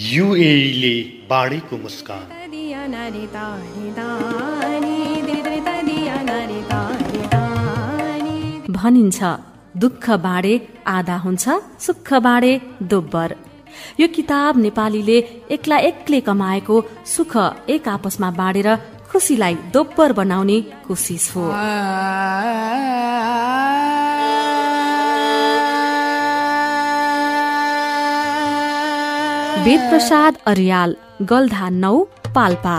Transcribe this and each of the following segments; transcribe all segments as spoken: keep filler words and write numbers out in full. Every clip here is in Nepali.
युएईले बाढीको मुस्कान। भनिन्छ दुःख बाँडे आधा हुन्छ, सुख बाँडे दोब्बर। यो किताब नेपालीले एक्ला एक्लै कमाएको सुख एक आपसमा बाँडेर खुसीलाई दोब्बर बनाउने कोसिस हो। वेदप्रसाद अर्याल, गल्धा नौ, पाल्पा।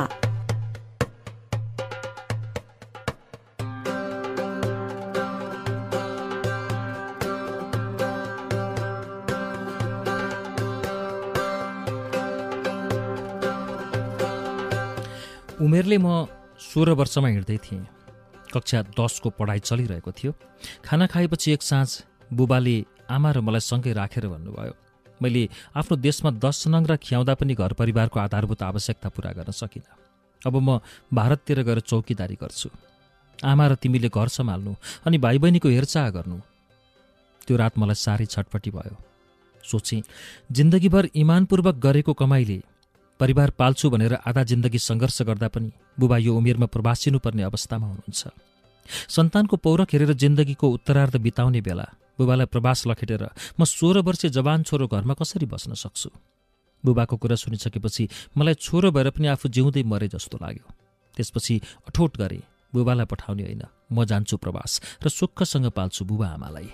उमेरले म सोह्र वर्षमा हिँड्दै थिएँ। कक्षा दसको पढाइ चलिरहेको थियो। खाना खाएपछि एक साँझ बुबाले आमा र मलाई सँगै राखेर भन्नुभयो, मैले आफ्नो देशमा दस नङ्ग्रा खियाउँदा पनि घर परिवारको आधारभूत आवश्यकता पूरा गर्न सकिनँ। अब म भारततिर गएर चौकीदारी गर्छु। आमा र तिमीले घर सम्हाल्नु अनि भाइ बहिनीको हेरचाह गर्नु। त्यो रात मलाई साह्रै छटपटी भयो। सोचेँ, जिन्दगीभर इमानपूर्वक गरेको कमाइले परिवार पाल्छु भनेर आधा जिन्दगी सङ्घर्ष गर्दा पनि बुबा यो उमेरमा प्रवासिनुपर्ने अवस्थामा हुनुहुन्छ। सन्तानको पौरख हेरेर जिन्दगीको उत्तरार्ध बिताउने बेला बुबालाई प्रवास लखेटेर म सोह्र वर्षे जवान छोरो घरमा कसरी बस्न सक्छु? बुबाको कुरा सुनिसकेपछि मलाई छोरो भएर पनि आफू जिउँदै मरे जस्तो लाग्यो। त्यसपछि अठोट गरे, बुबालाई पठाउने होइन, म जान्छु प्रवास र सुखसँग पाल्छु बुबा आमालाई।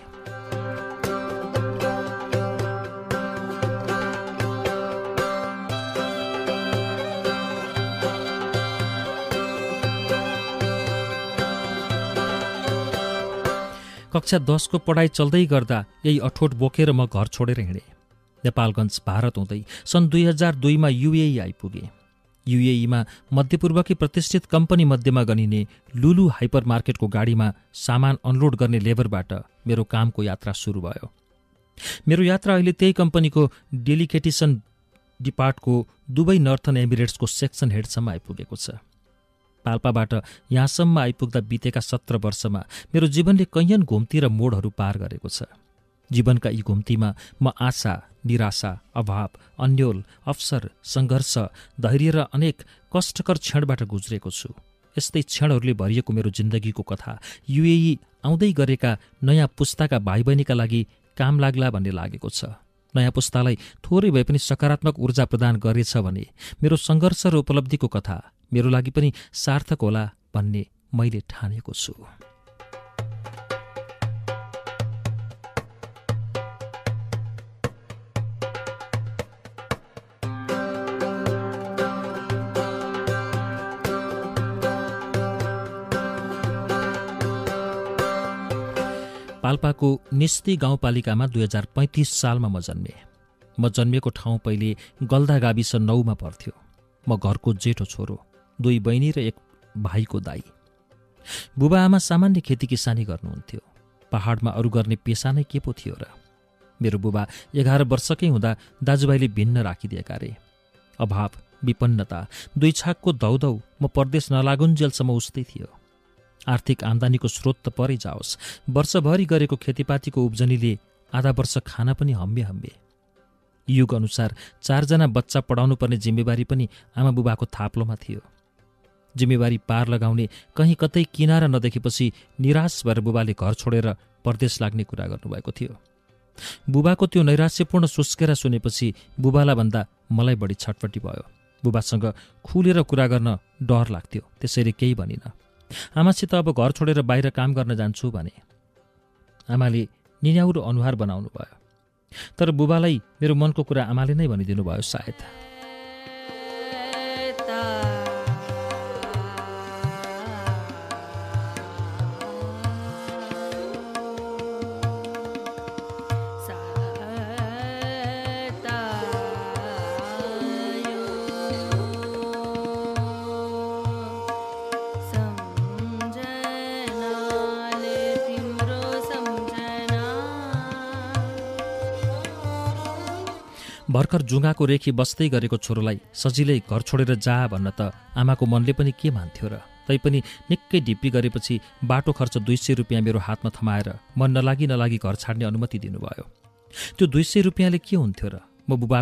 कक्षा दसको पढाइ चल्दै गर्दा यही अठोट बोकेर म घर छोडेर हिँडेँ। नेपालगञ्ज भारत हुँदै सन् दुई हजार दुईमा युएई आइपुगे। युएईमा मध्यपूर्वकी प्रतिष्ठित कम्पनी मध्येमा गनिने लुलु हाइपर मार्केटको गाडीमा सामान अनलोड गर्ने लेबरबाट मेरो कामको यात्रा सुरु भयो। मेरो यात्रा अहिले त्यही कम्पनीको डेलिकेटेसन डिपार्टको दुबई नर्थन एमिरेट्सको सेक्सन हेडसम्म आइपुगेको छ। पाल्पाबाट यहाँसम्म आइपुग्दा बितेका सत्र वर्षमा मेरो जीवनले कैयन घुम्ती र मोडहरू पार गरेको छ। जीवनका यी घुम्तीमा म आशा, निराशा, अभाव, अन्योल, अवसर, सङ्घर्ष, धैर्य र अनेक कष्टकर क्षणबाट गुज्रेको छु। यस्तै क्षणहरूले भरिएको मेरो जिन्दगीको कथा युएई आउँदै गरेका नयाँ पुस्ताका भाइ बहिनीका लागि काम लाग्ला भन्ने लागेको छ। नयाँ पुस्तालाई थोरै भए पनि सकारात्मक ऊर्जा प्रदान गरेछ भने मेरो सङ्घर्ष र उपलब्धिको कथा मेरो लागि पनि सार्थक होला भन्ने मैले ठानेको छु। पाल्पाको निस्ती गाउँपालिकामा दुई हजार पैँतिस सालमा म जन्मे। म जन्मेको ठाउँ पहिले गल्धा गाविस नौमा पर्थ्यो। म घरको जेठो छोरो, दुई बहिनी र एक भाइको दाई। बुबा आमा सामान्य खेती किसानी गर्नुहुन्थ्यो। पहाडमा अरू गर्ने पेसा नै के पो थियो र? मेरो बुबा एघार वर्षकै हुँदा दाजुभाइले भिन्न राखिदिएका रे। अभाव, विपन्नता, दुई छाकको धौधौ म परदेश नलागुन्जेलसम्म उस्तै थियो। आर्थिक आम्दानीको स्रोत त परै जाओस्, वर्षभरि गरेको खेतीपातीको उब्जनीले आधा वर्ष खाना पनि हम्बे हम्बे। युग अनुसार चारजना बच्चा पढाउनु पर्ने जिम्मेवारी पनि आमा बुबाको थाप्लोमा थियो। जिम्मेवारी पार लगाउने कहीँ कतै किनारा नदेखेपछि निराश भएर बुबाले घर छोडेर परदेश लाग्ने कुरा गर्नुभएको थियो। बुबाको त्यो नैराश्यपूर्ण सुस्केरा सुनेपछि बुबालाई भन्दा मलाई बढी छटपटी भयो। बुबासँग खुलेर कुरा गर्न डर लाग्थ्यो, त्यसैले केही भनिनँ। आमासित अब घर छोडेर बाहिर काम गर्न जान्छु भने आमाले निन्याउरो अनुहार बनाउनु भयो। तर बुबालाई मेरो मनको कुरा आमाले नै भनिदिनु भयो सायद। भर्खर जुङ्गाको रेखी बस्दै गरेको छोरोलाई सजिलै घर छोडेर जा भन्न त आमाको मनले पनि के मान्थ्यो र? तैपनि निकै ढिप्पी गरेपछि बाटो खर्च दुई सय रुपियाँ मेरो हातमा थमाएर मन नलागी नलागी घर छाड्ने अनुमति दिनुभयो। त्यो दुई सय रुपियाँले के हुन्थ्यो र? म बुबाको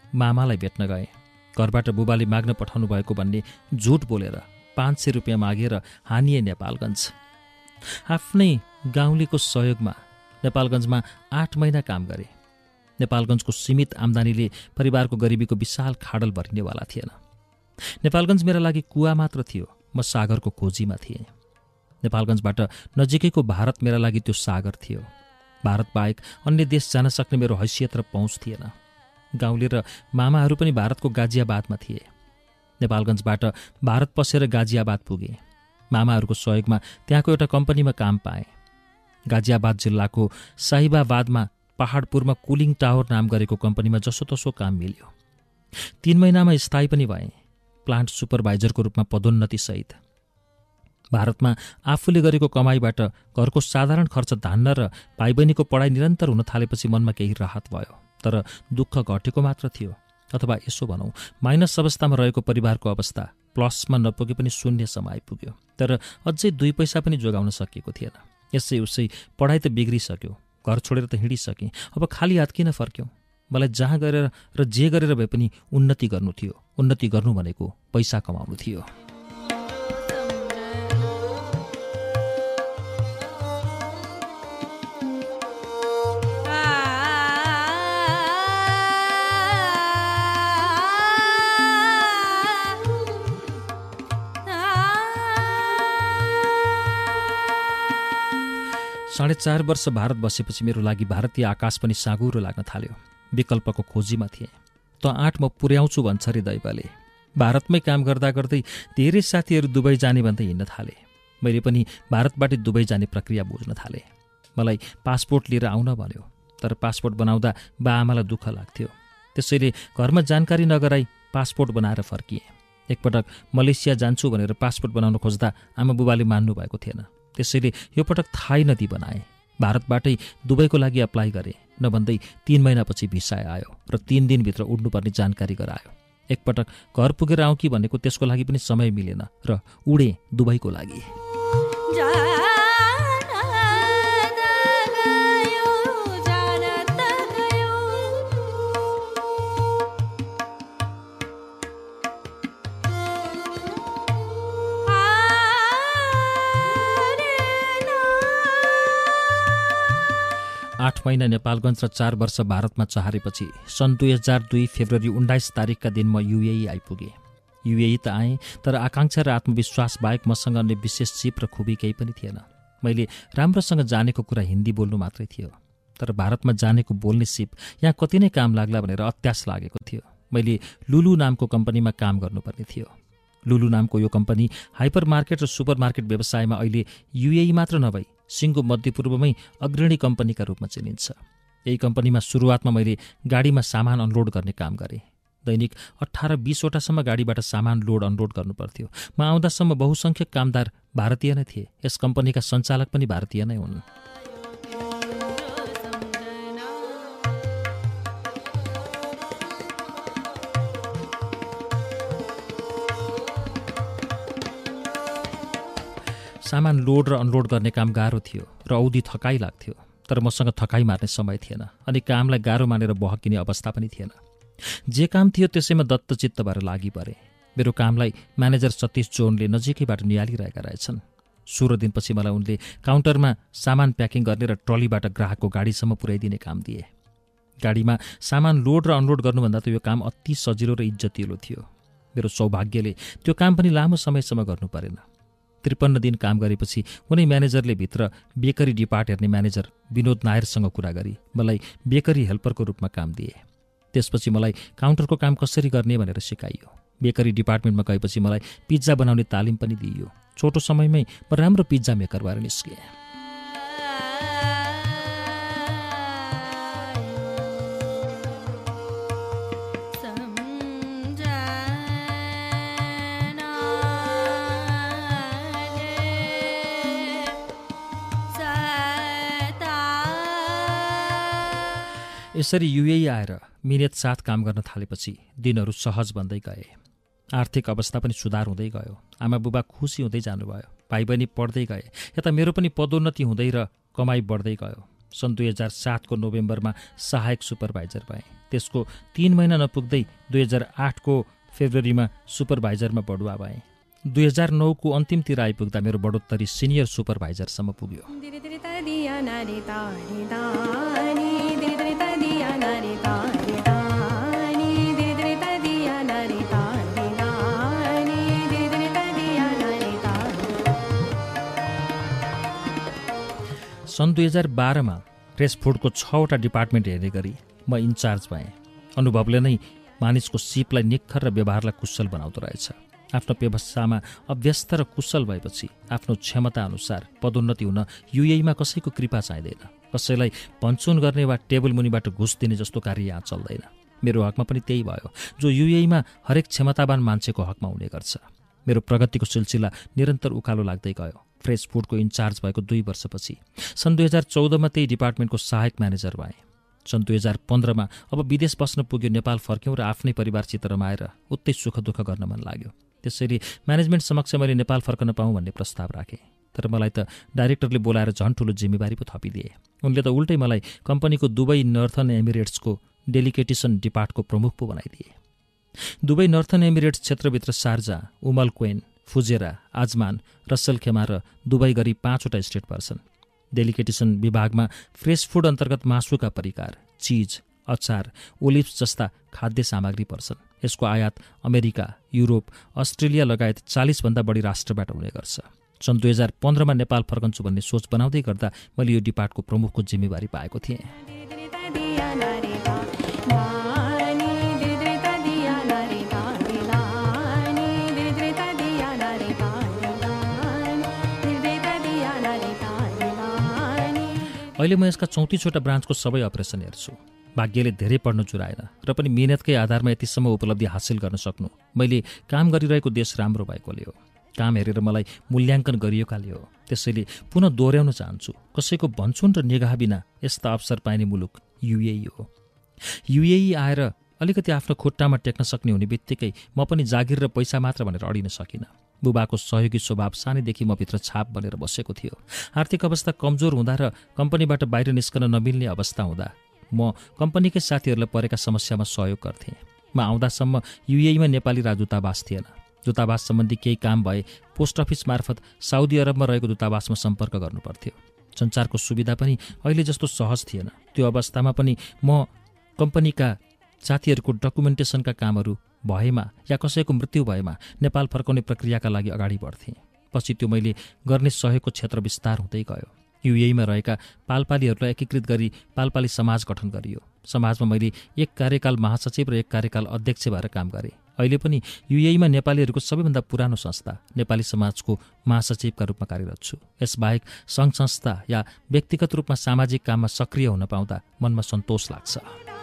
मामालाई भेट्न गएँ। घरबाट बुबाले माग्न पठाउनु भएको भन्ने झुट बोलेर पाँच सय रुपियाँ मागेर हानिए नेपालगञ्ज। आफ्नै गाउँलेको सहयोगमा नेपालगञ्जमा आठ महिना काम गरेँ। नेपालगञ्जको सीमित आम्दानीले परिवारको गरिबीको विशाल खाडल भरिनेवाला थिएन। नेपालगञ्ज मेरा लागि कुवा मात्र थियो, म सागरको खोजीमा थिएँ। नेपालगञ्जबाट नजिकैको भारत मेरा लागि त्यो सागर थियो। भारत बाहेक अन्य देश जान सक्ने मेरो हैसियत र पहुँच थिएन। गाउँले र मामाहरू पनि भारतको गाजियाबादमा थिए। नेपालगञ्जबाट भारत पसेर गाजियाबाद पुगेँ। मामाहरूको सहयोगमा त्यहाँको एउटा कम्पनीमा काम पाएँ। गाजियाबाद जिल्लाको साहिबाबादमा पहाडपुरमा कुलिङ टावर नाम गरेको कम्पनीमा जसोतसो काम मिल्यो। तीन महिनामा स्थायी पनि भएँ, प्लान्ट सुपरभाइजरको रूपमा पदोन्नतिसहित। भारतमा आफूले गरेको कमाईबाट घरको साधारण खर्च धान्न र भाइ बहिनीको पढाइ निरन्तर हुन थालेपछि मनमा केही राहत भयो। तर दुःख घटेको मात्र थियो, अथवा यसो भनौँ माइनस अवस्थामा रहेको परिवारको अवस्था प्लसमा नपुगे पनि शून्यसम्म आइपुग्यो। तर अझै दुई पैसा पनि जोगाउन सकिएको थिएन। यसै उसै पढाइ त बिग्रिसक्यो, घर छोडेर त हिँडिसकेँ। अब खाली हात किन फर्क्यौँ? मलाई जहाँ गरेर र जे गरेर भए पनि उन्नति गर्नु थियो। उन्नति गर्नु भनेको पैसा कमाउनु थियो। साढे चार वर्ष भारत बसेपछि मेरो लागि भारतीय आकाश पनि साँगुरो लाग्न थाल्यो। विकल्पको खोजीमा थिएँ। त आँट म पुर्याउँछु भन्छ रे दैवले। भारतमै काम गर्दा गर्दै धेरै साथीहरू दुबई जाने भन्दै हिँड्न थाले। मैले पनि भारतबाट दुबई जाने प्रक्रिया बुझ्न थालेँ। मलाई पासपोर्ट लिएर आउन भन्यो, तर पासपोर्ट बनाउँदा बा आमालाई दुःख लाग्थ्यो। त्यसैले घरमा जानकारी नगराई पासपोर्ट बनाएर फर्किएँ। एकपटक मलेसिया जान्छु भनेर पासपोर्ट बनाउन खोज्दा आमा बुबाले मान्नु भएको थिएन। त्यसैले यो पटक थाहै नदी बनाएँ। भारतबाटै दुबईको लागि अप्लाई गरेँ। नभन्दै तीन महिनापछि भिसा आयो र तीन दिनभित्र उड्नुपर्ने जानकारी गरायो। एकपटक घर पुगेर आउँ कि भनेको त्यसको लागि पनि समय मिलेन र उडेँ दुबईको लागि। आठ महिना नेपालगञ्ज र चार वर्ष भारतमा चहारेपछि सन् दुई हजार दुई फेब्रुअरी उन्नाइस तारिकका दिन म युएई आइपुगेँ। युएई त आएँ, तर आकाङ्क्षा र आत्मविश्वास बाहेक मसँग अन्य विशेष सिप र खुबी केही पनि थिएन। मैले राम्रोसँग जानेको कुरा हिन्दी बोल्नु मात्रै थियो, तर भारतमा जानेको बोल्ने सिप यहाँ कति नै काम लाग्ला भनेर अत्यास लागेको थियो। मैले लुलु नामको कम्पनीमा काम गर्नुपर्ने थियो। लुलु नामको यो कम्पनी हाइपर मार्केट र सुपर मार्केट व्यवसायमा अहिले युएई मात्र नभई सिङ्गो मध्यपूर्वमै अग्रणी कम्पनीका रूपमा चिनिन्छ। यही कम्पनीमा सुरुवातमा मैले गाडीमा सामान अनलोड गर्ने काम गरेँ। दैनिक अठार बिसवटासम्म गाडीबाट सामान लोड अनलोड गर्नुपर्थ्यो। म आउँदासम्म बहुसङ्ख्यक कामदार भारतीय नै थिए। यस कम्पनीका सञ्चालक पनि भारतीय नै हुन्। सामान लोड र अनलोड गर्ने काम गाह्रो थियो र औधी थकाइ लाग्थ्यो, तर मसँग थकाइ मार्ने समय थिएन अनि कामलाई गाह्रो मानेर बहकिने अवस्था पनि थिएन। जे काम थियो त्यसैमा दत्तचित्त भएर लागि परे। मेरो कामलाई म्यानेजर सतीश जोनले नजिकैबाट निहालिरहेका रहेछन्। सोह्र दिनपछि मलाई उनले काउन्टरमा सामान प्याकिङ गर्ने र ट्रलीबाट ग्राहकको गाडीसम्म पुर्याइदिने काम दिए। गाडीमा सामान लोड र अनलोड गर्नुभन्दा त यो काम अति सजिलो र इज्जतिलो थियो। मेरो सौभाग्यले त्यो काम पनि लामो समयसम्म गर्नु परेन। त्रिपन्न दिन काम गरेपछि उनी म्यानेजरले भित्र बेकरी डिपार्ट हेर्ने म्यानेजर विनोद नायरसँग कुरा गरी मलाई बेकरी हेल्परको रूपमा काम दिए। त्यसपछि मलाई काउन्टरको काम कसरी गर्ने भनेर सिकाइयो। बेकरी डिपार्टमेन्टमा गएपछि मलाई पिज्जा बनाउने तालिम पनि दिइयो। छोटो समयमै म राम्रो पिज्जा मेकर भएर निस्केँ। यसरी युएई आएर मिहिनेत साथ काम गर्न थालेपछि दिनहरू सहज बन्दै गए। आर्थिक अवस्था पनि सुधार हुँदै गयो। आमा बुबा खुसी हुँदै जानुभयो। भाइ बहिनी पढ्दै गए। यता मेरो पनि पदोन्नति हुँदै र कमाई बढ्दै गयो। सन् दुई हजार सातको नोभेम्बरमा सहायक सुपरभाइजर भएँ। त्यसको तीन महिना नपुग्दै दुई हजार आठको फेब्रुअरीमा सुपरभाइजरमा बढुवा भएँ। दुई हजार नौको अन्तिमतिर आइपुग्दा मेरो बढोत्तरी सिनियर सुपरभाइजरसम्म पुग्यो। सन् दुई हजार बाह्रमा फ्रेस फुडको छवटा डिपार्टमेन्ट हेर्ने गरी म इन्चार्ज भएँ। अनुभवले नै मानिसको सिपलाई निखर र व्यवहारलाई कुशल बनाउँदो रहेछ। आफ्नो व्यवसायमा अभ्यस्त र कुशल भएपछि आफ्नो क्षमता अनुसार पदोन्नति हुन युएईमा कसैको कृपा चाहिँदैन। कसैलाई भन्छुन गर्ने वा टेबल मुनिबाट घुस दिने जस्तो कार्य यहाँ चल्दैन। मेरो हकमा पनि त्यही भयो, जो युएईमा हरेक क्षमतावान मान्छेको हकमा हुने गर्छ। मेरो प्रगतिको सिलसिला निरन्तर उकालो लाग्दै गयो। फ्रेस फुडको इन्चार्ज भएको दुई वर्षपछि सन् दुई हजार चौधमा त्यही डिपार्टमेन्टको सहायक म्यानेजर भएँ। सन् दुई हजार पन्ध्रमा अब विदेश बस्न पुग्यो, नेपाल फर्क्यौँ र आफ्नै परिवारसित रमाएर उतै सुख दुःख गर्न मन लाग्यो। त्यसैले म्यानेजमेन्ट समक्ष मैले नेपाल फर्कन पाऊँ भन्ने प्रस्ताव राखेँ। तर मलाई त डाइरेक्टरले बोलाएर झन् ठुलो जिम्मेवारी पो थपिदिए। उनले त उल्टै मलाई कम्पनीको दुबई नर्थर्न एमिरेट्सको डेलिकेटेसन डिपार्टको प्रमुख पो बनाइदिए। दुबई नर्थर्न एमिरेट्स क्षेत्रभित्र Sharjah, Umm al Quwain, Fujairah, Ajman, Ras al Khaimah र दुबई गरी पाँचवटा स्टेट पर्छन्। डेलिकेटेसन विभागमा फ्रेस फुड अन्तर्गत मासुका परिकार, चिज, अचार, ओलिभ्स जस्ता खाद्य सामग्री पर्छन्। यसको आयात अमेरिका, युरोप, अस्ट्रेलिया लगायत चालिसभन्दा बढी राष्ट्रबाट हुने गर्छ। सन् दुई हजार पन्ध्रमा नेपाल फर्कन्छु भन्ने सोच बनाउँदै गर्दा मैले यो डिपार्टको प्रमुखको जिम्मेवारी पाएको थिएँ। अहिले म यसका चौतिसवटा ब्रान्चको सबै अपरेसन हेर्छु। भाग्यले धेरै पढ्नु चुराएन र पनि मिहिनेतकै आधारमा यतिसम्म उपलब्धि हासिल गर्न सक्नु मैले काम गरिरहेको देश राम्रो भएकोले हो। काम हेरेर मलाई मूल्याङ्कन गरिएकाले हो। त्यसैले पुनः दोहोऱ्याउन चाहन्छु, कसैको भन्छुन र निगाह बिना यस्ता अवसर पाइने मुलुक युएई हो। युएई आएर अलिकति आफ्नो खुट्टामा टेक्न सक्ने हुने बित्तिकै म पनि जागिर र पैसा मात्र भनेर अडिन सकिनँ। बुबाको सहयोगी स्वभाव सानैदेखि म भित्र छाप बनेर बसेको थियो। आर्थिक अवस्था कमजोर हुँदा र कम्पनीबाट बाहिर निस्कन नमिल्ने अवस्था हुँदा म कम्पनीकै साथीहरूलाई परेका समस्यामा सहयोग गर्थेँ। म आउँदासम्म युएईमा नेपाली राजदूतावास थिएन। दूतावास सम्बन्धी केही काम भए पोस्ट अफिस मार्फत साउदी अरबमा रहेको दूतावासमा सम्पर्क गर्नुपर्थ्यो। सञ्चारको सुविधा पनि अहिले जस्तो सहज थिएन। त्यो अवस्थामा पनि म कम्पनीका साथीहरूको डकुमेन्टेसनका कामहरू भएमा या कसैको मृत्यु भएमा नेपाल फर्काउने प्रक्रियाका लागि अगाडि बढ्थेँ। पछि त्यो मैले गर्ने सहयोगको क्षेत्र विस्तार हुँदै गयो। युएईमा रहेका पालपालीहरूलाई एकीकृत गरी पालपाली समाज गठन गरियो। समाजमा मैले एक कार्यकाल महासचिव र एक कार्यकाल अध्यक्ष भएर काम गरेँ। अहिले पनि युएईमा नेपालीहरूको सबैभन्दा पुरानो संस्था नेपाली समाजको महासचिवका रूपमा कार्यरत छु। यसबाहेक सङ्घ संस्था या व्यक्तिगत रूपमा सामाजिक काममा सक्रिय हुन पाउँदा मनमा सन्तोष लाग्छ।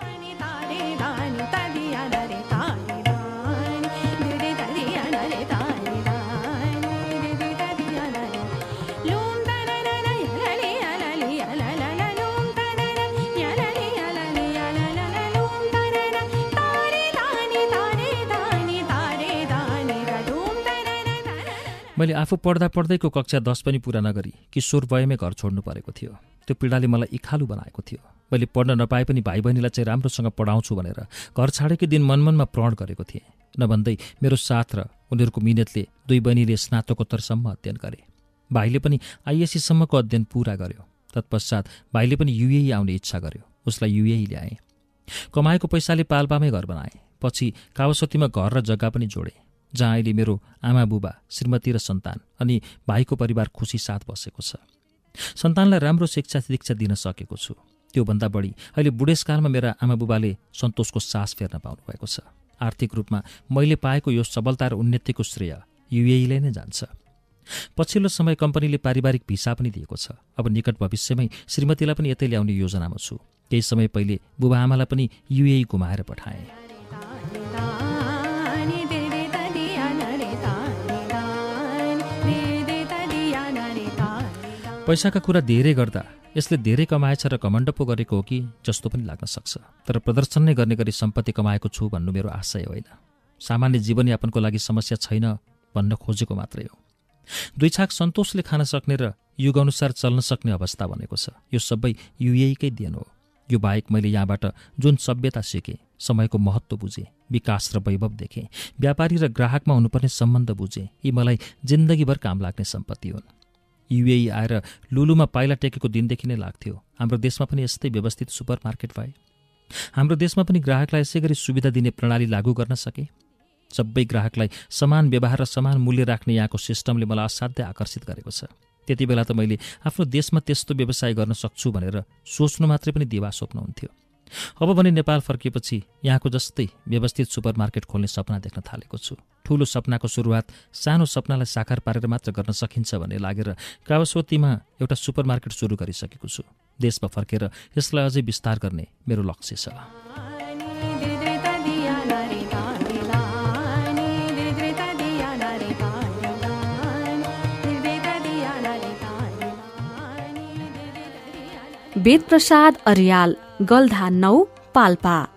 मैले आफू पढ्दा पढ्दैको कक्षा दस पनि पुरा नगरी किशोर वयमै घर छोड्नु परेको थियो। त्यो पीडाले मलाई इखालु बनाएको थियो। मैले पढ्न नपाए पनि भाइ बहिनीलाई चाहिँ राम्रोसँग पढाउँछु भनेर घर छाडेकै दिन मनमनमा प्रण गरेको थिएँ। नभन्दै मेरो साथ र उनीहरूको मिहिनेतले दुई बहिनीले स्नातकोत्तरसम्म अध्ययन गरे। भाइले पनि आइएससीसम्मको अध्ययन पुरा गर्यो। तत्पश्चात भाइले पनि युएई आउने इच्छा गर्यो। उसलाई युएई ल्याएँ। कमाएको पैसाले पाल्पामै घर बनाएँ। पछि कावासोतीमा घर र जग्गा पनि जोडेँ, जहाँ अहिले मेरो आमा बुबा, श्रीमती र सन्तान अनि भाइको परिवार खुसी साथ बसेको छ। सन्तानलाई राम्रो शिक्षा दीक्षा दिन सकेको छु। त्योभन्दा बढी अहिले बुढेसकालमा मेरा आमा बुबाले सन्तोषको सास फेर्न पाउनुभएको छ। आर्थिक रूपमा मैले पाएको यो सबलता र उन्नतिको श्रेय युएईले नै जान्छ। पछिल्लो समय कम्पनीले पारिवारिक भिसा पनि दिएको छ। अब निकट भविष्यमै श्रीमतीलाई पनि यतै ल्याउने योजनामा छु। केही समय पहिले बुबा आमालाई पनि युएई घुमाएर पठाएँ। पैसाका कुरा धेरै गर्दा यसले धेरै कमाएछ र कमण्ड पो गरेको हो कि जस्तो पनि लाग्न सक्छ। तर प्रदर्शन नै गर्ने गरी सम्पत्ति कमाएको छु भन्नु मेरो आशय होइन। सामान्य जीवनयापनको लागि समस्या छैन भन्न खोजेको मात्रै हो। दुई छाक सन्तोषले खान सक्ने र युगअनुसार चल्न सक्ने अवस्था बनेको छ। यो सबै युएईकै देन हो। यो बाहेक मैले यहाँबाट जुन सभ्यता सिकेँ, समयको महत्त्व बुझेँ, विकास र वैभव देखेँ, व्यापारी र ग्राहकमा हुनुपर्ने सम्बन्ध बुझेँ, यी मलाई जिन्दगीभर काम लाग्ने सम्पत्ति हुन्। युएई आएर लुलुमा पाइला टेकेको दिनदेखि नै लाग्थ्यो हाम्रो देशमा पनि यस्तै व्यवस्थित सुपरमार्केट भए, हाम्रो देशमा पनि ग्राहकलाई यसै गरी सुविधा दिने प्रणाली लागू गर्न सके। सबै ग्राहकलाई समान व्यवहार र समान मूल्य राख्ने यहाँको सिस्टमले मलाई असाध्यै आकर्षित गरेको छ। त्यति बेला त मैले आफ्नो देशमा त्यस्तो व्यवसाय गर्न सक्छु भनेर सोच्नु मात्रै पनि दिवा स्वप्न हुन्थ्यो। अब भने नेपाल फर्किएपछि यहाँको जस्तै व्यवस्थित सुपरमार्केट खोल्ने सपना देख्न थालेको छु। ठूलो सपनाको सुरुवात सानो सपनालाई साकार पारेर मात्र गर्न सकिन्छ भन्ने लागेर कावासोतीमा एउटा सुपरमार्केट सुरु गरिसकेको छु। देशमा फर्केर यसलाई अझै विस्तार गर्ने मेरो लक्ष्य छ। वेदप्रसाद अर्याल, गल्धा नौ, पाल्पा।